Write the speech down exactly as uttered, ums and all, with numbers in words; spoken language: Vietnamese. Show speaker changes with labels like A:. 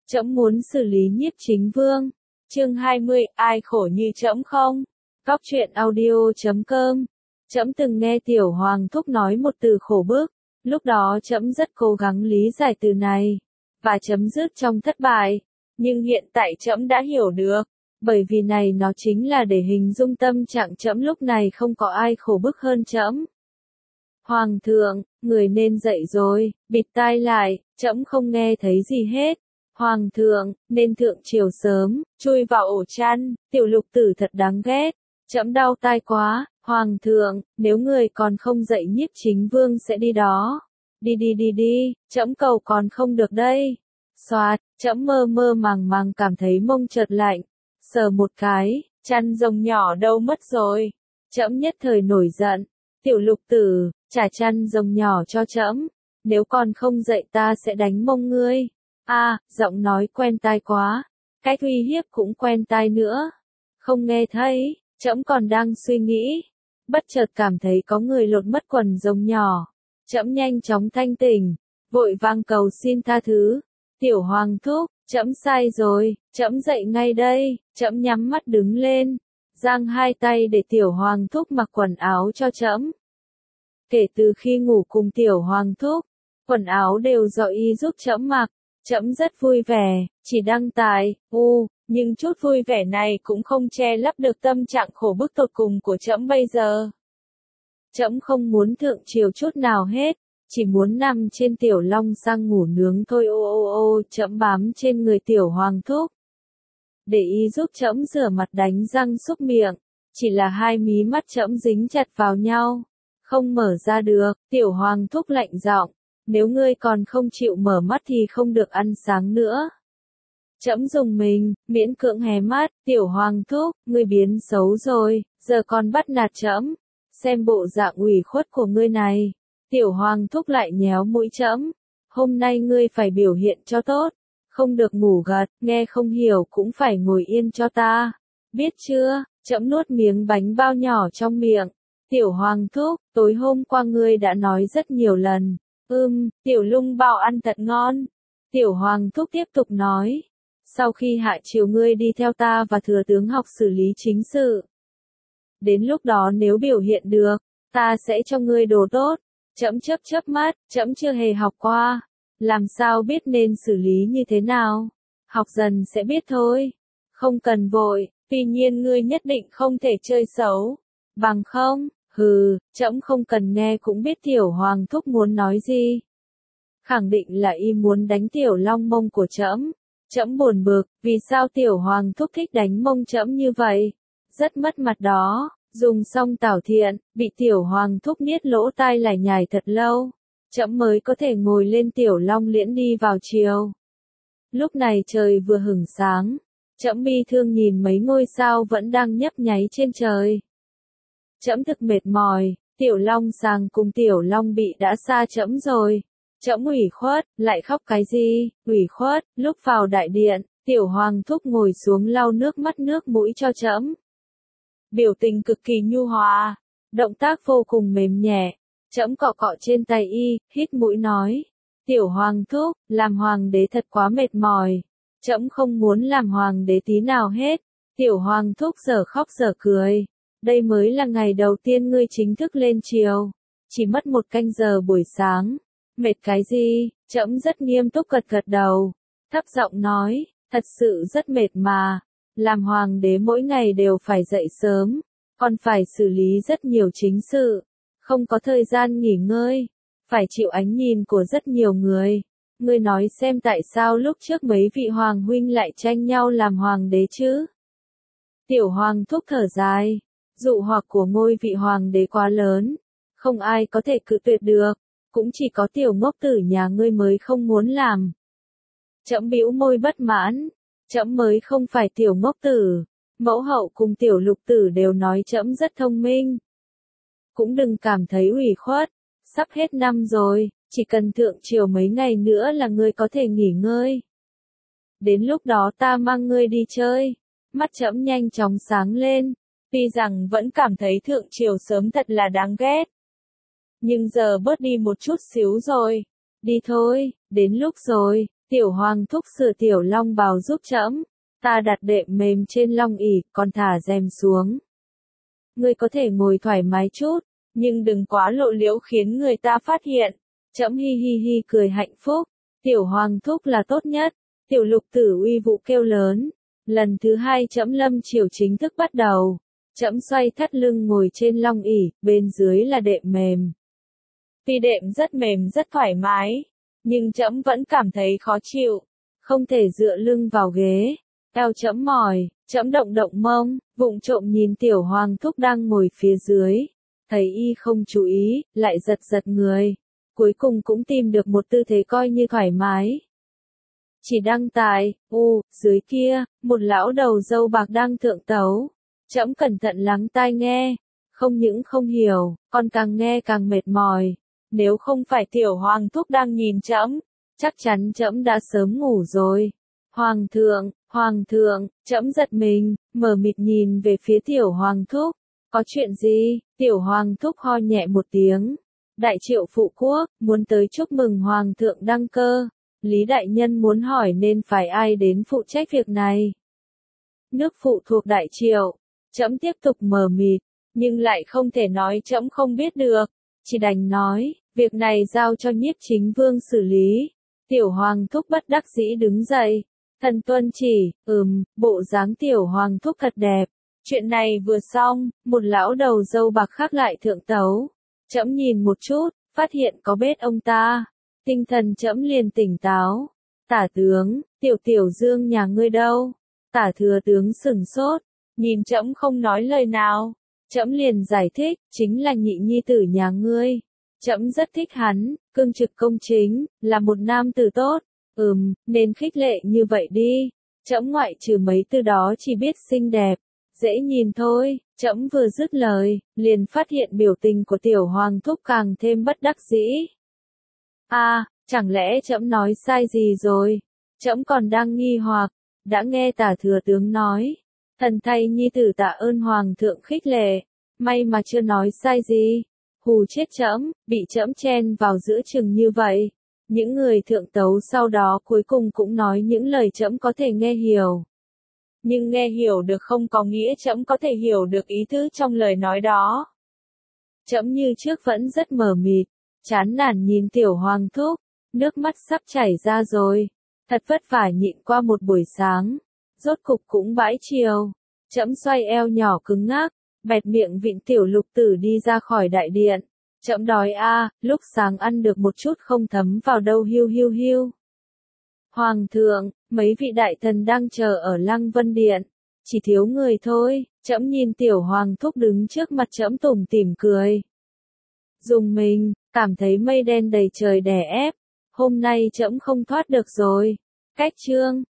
A: Trẫm muốn xử lý Nhiếp Chính Vương. Chương hai mươi, ai khổ như trẫm không? Góc truyện audio chấm com. Trẫm từng nghe Tiểu Hoàng Thúc nói một từ khổ bức, lúc đó trẫm rất cố gắng lý giải từ này và chấm dứt trong thất bại, nhưng hiện tại trẫm đã hiểu được, bởi vì này nó chính là để hình dung tâm trạng trẫm lúc này, không có ai khổ bức hơn trẫm. Hoàng thượng, người nên dậy rồi. Bịt tai lại, trẫm không nghe thấy gì hết. Hoàng thượng, nên thượng triều sớm, chui vào ổ chăn. Tiểu Lục Tử thật đáng ghét, trẫm đau tai quá. Hoàng thượng, nếu người còn không dậy Nhiếp Chính Vương sẽ đi đó. Đi đi đi đi, trẫm cầu còn không được đây. Xoạt, trẫm mơ mơ màng màng cảm thấy mông chợt lạnh, sờ một cái, chăn rồng nhỏ đâu mất rồi. Trẫm nhất thời nổi giận. Tiểu Lục Tử, trả chăn rồng nhỏ cho trẫm, nếu còn không dậy ta sẽ đánh mông ngươi. A, à, giọng nói quen tai quá, cái uy hiếp cũng quen tai nữa. Không nghe thấy, trẫm còn đang suy nghĩ, bất chợt cảm thấy có người lột mất quần rồng nhỏ. Trẫm nhanh chóng thanh tỉnh, vội vang cầu xin tha thứ. Tiểu Hoàng Thúc, trẫm sai rồi, trẫm dậy ngay đây. Trẫm nhắm mắt đứng lên, giang hai tay để Tiểu Hoàng Thúc mặc quần áo cho trẫm. Kể từ khi ngủ cùng Tiểu Hoàng Thúc, quần áo đều do y giúp trẫm mặc, trẫm rất vui vẻ, chỉ đăng tài, u, nhưng chút vui vẻ này cũng không che lấp được tâm trạng khổ bức tột cùng của trẫm bây giờ. Trẫm không muốn thượng triều chút nào hết, chỉ muốn nằm trên Tiểu Long sang ngủ nướng thôi. Ô ô ô, trẫm bám trên người Tiểu Hoàng Thúc, để y giúp trẫm rửa mặt đánh răng súc miệng, chỉ là hai mí mắt trẫm dính chặt vào nhau, không mở ra được. Tiểu Hoàng Thúc lạnh giọng, nếu ngươi còn không chịu mở mắt thì không được ăn sáng nữa. Trẫm dùng mình, miễn cưỡng hé mắt. Tiểu Hoàng Thúc, ngươi biến xấu rồi, giờ còn bắt nạt trẫm, xem bộ dạng ủy khuất của ngươi này. Tiểu Hoàng Thúc lại nhéo mũi trẫm, hôm nay ngươi phải biểu hiện cho tốt, không được ngủ gật, nghe không hiểu cũng phải ngồi yên cho ta, biết chưa? Trẫm nuốt miếng bánh bao nhỏ trong miệng. Tiểu Hoàng Thúc, tối hôm qua ngươi đã nói rất nhiều lần. Ừm, Tiểu Lung bảo ăn thật ngon. Tiểu Hoàng Thúc tiếp tục nói, sau khi hạ triều ngươi đi theo ta và thừa tướng học xử lý chính sự. Đến lúc đó nếu biểu hiện được, ta sẽ cho ngươi đồ tốt. Trẫm chớp chớp mắt, trẫm chưa hề học qua, làm sao biết nên xử lý như thế nào? Học dần sẽ biết thôi. Không cần vội, tuy nhiên ngươi nhất định không thể chơi xấu. Bằng không, hừ, trẫm không cần nghe cũng biết Tiểu Hoàng Thúc muốn nói gì. Khẳng định là y muốn đánh Tiểu Long mông của trẫm. Trẫm buồn bực, vì sao Tiểu Hoàng Thúc thích đánh mông trẫm như vậy? Rất mất mặt đó. Dùng xong tảo thiện, bị Tiểu Hoàng Thúc niết lỗ tai lải nhải thật lâu, trẫm mới có thể ngồi lên Tiểu Long liễn đi vào triều. Lúc này trời vừa hửng sáng, trẫm bi thương nhìn mấy ngôi sao vẫn đang nhấp nháy trên trời. Trẫm thực mệt mỏi, Tiểu Long Sàng cùng Tiểu Long Bị đã xa trẫm rồi. Trẫm ủy khuất, lại khóc cái gì? Ủy khuất. Lúc vào đại điện, Tiểu Hoàng Thúc ngồi xuống lau nước mắt nước mũi cho trẫm. Biểu tình cực kỳ nhu hòa, động tác vô cùng mềm nhẹ. Trẫm cọ cọ trên tay y, hít mũi nói, Tiểu Hoàng Thúc, làm hoàng đế thật quá mệt mỏi. Trẫm không muốn làm hoàng đế tí nào hết. Tiểu Hoàng Thúc giờ khóc giờ cười. Đây mới là ngày đầu tiên ngươi chính thức lên triều, chỉ mất một canh giờ buổi sáng. Mệt cái gì? Trẫm rất nghiêm túc gật gật đầu, thấp giọng nói, thật sự rất mệt mà. Làm hoàng đế mỗi ngày đều phải dậy sớm, còn phải xử lý rất nhiều chính sự, không có thời gian nghỉ ngơi, phải chịu ánh nhìn của rất nhiều người. Ngươi nói xem tại sao lúc trước mấy vị hoàng huynh lại tranh nhau làm hoàng đế chứ? Tiểu Hoàng Thúc thở dài, dụ hoặc của ngôi vị hoàng đế quá lớn, không ai có thể cự tuyệt được, cũng chỉ có Tiểu ngốc tử nhà ngươi mới không muốn làm. Trẫm bĩu môi bất mãn. Trẫm mới không phải Tiểu ngốc tử, mẫu hậu cùng Tiểu Lục Tử đều nói trẫm rất thông minh. Cũng đừng cảm thấy ủy khuất, sắp hết năm rồi, chỉ cần thượng triều mấy ngày nữa là ngươi có thể nghỉ ngơi. Đến lúc đó ta mang ngươi đi chơi. Mắt trẫm nhanh chóng sáng lên, tuy rằng vẫn cảm thấy thượng triều sớm thật là đáng ghét. Nhưng giờ bớt đi một chút xíu rồi. Đi thôi, đến lúc rồi. Tiểu Hoàng thúc sửa tiểu long bào giúp trẫm, ta đặt đệm mềm trên long ỷ, còn thả rèm xuống. Ngươi có thể ngồi thoải mái chút, nhưng đừng quá lộ liễu khiến người ta phát hiện. Trẫm hi hi hi cười hạnh phúc, tiểu Hoàng thúc là tốt nhất. Tiểu Lục Tử uy vũ kêu lớn. Lần thứ hai trẫm lâm chiều chính thức bắt đầu. Trẫm xoay thắt lưng ngồi trên long ỷ, bên dưới là đệm mềm. Tuy đệm rất mềm rất thoải mái, nhưng trẫm vẫn cảm thấy khó chịu, không thể dựa lưng vào ghế. Eo trẫm mỏi, trẫm động động mông, vụng trộm nhìn tiểu Hoàng thúc đang ngồi phía dưới, thấy y không chú ý, lại giật giật người, cuối cùng cũng tìm được một tư thế coi như thoải mái. Chỉ đăng tài, u, dưới kia, một lão đầu râu bạc đang thượng tấu. Trẫm cẩn thận lắng tai nghe, không những không hiểu, còn càng nghe càng mệt mỏi. Nếu không phải tiểu Hoàng thúc đang nhìn trẫm, chắc chắn trẫm đã sớm ngủ rồi. Hoàng thượng, Hoàng thượng, trẫm giật mình, mờ mịt nhìn về phía tiểu Hoàng thúc. Có chuyện gì? Tiểu Hoàng thúc ho nhẹ một tiếng. Đại triệu phụ quốc, muốn tới chúc mừng Hoàng thượng đăng cơ. Lý đại nhân muốn hỏi nên phải ai đến phụ trách việc này. Nước phụ thuộc đại triệu. Trẫm tiếp tục mờ mịt, nhưng lại không thể nói trẫm không biết được. Chỉ đành nói, việc này giao cho Nhiếp Chính Vương xử lý. Tiểu Hoàng thúc bất đắc dĩ đứng dậy. Thần tuân chỉ, ừm, bộ dáng tiểu Hoàng thúc thật đẹp. Chuyện này vừa xong, một lão đầu râu bạc khác lại thượng tấu. Trẫm nhìn một chút, phát hiện có bết ông ta. Tinh thần trẫm liền tỉnh táo. Tả tướng, tiểu tiểu dương nhà ngươi đâu? Tả thừa tướng sửng sốt, nhìn trẫm không nói lời nào. Trẫm liền giải thích, chính là nhị nhi tử nhà ngươi. Trẫm rất thích hắn, cương trực công chính, là một nam tử tốt. Ừm, nên khích lệ như vậy đi. Trẫm ngoại trừ mấy từ đó chỉ biết xinh đẹp, dễ nhìn thôi. Trẫm vừa dứt lời, liền phát hiện biểu tình của tiểu Hoàng thúc càng thêm bất đắc dĩ. A, à, chẳng lẽ trẫm nói sai gì rồi? Trẫm còn đang nghi hoặc, đã nghe Tả thừa tướng nói, thần thay nhi tử tạ ơn Hoàng thượng khích lệ, may mà chưa nói sai gì. Hù chết trẫm, bị trẫm chen vào giữa chừng như vậy. Những người thượng tấu sau đó cuối cùng cũng nói những lời trẫm có thể nghe hiểu. Nhưng nghe hiểu được không có nghĩa trẫm có thể hiểu được ý tứ trong lời nói đó. Trẫm như trước vẫn rất mờ mịt, chán nản nhìn tiểu Hoàng thúc, nước mắt sắp chảy ra rồi. Thật vất vả nhịn qua một buổi sáng, rốt cục cũng bãi chiều. Trẫm xoay eo nhỏ cứng ngắc, bẹt miệng vịn tiểu Lục Tử đi ra khỏi đại điện. Trẫm đói a, à, lúc sáng ăn được một chút không thấm vào đâu hiu hiu hiu. Hoàng thượng, mấy vị đại thần đang chờ ở Lăng Vân Điện, chỉ thiếu người thôi. Trẫm nhìn tiểu Hoàng thúc đứng trước mặt trẫm tủm tỉm cười. Dùng mình, cảm thấy mây đen đầy trời đè ép, hôm nay trẫm không thoát được rồi. Cách chương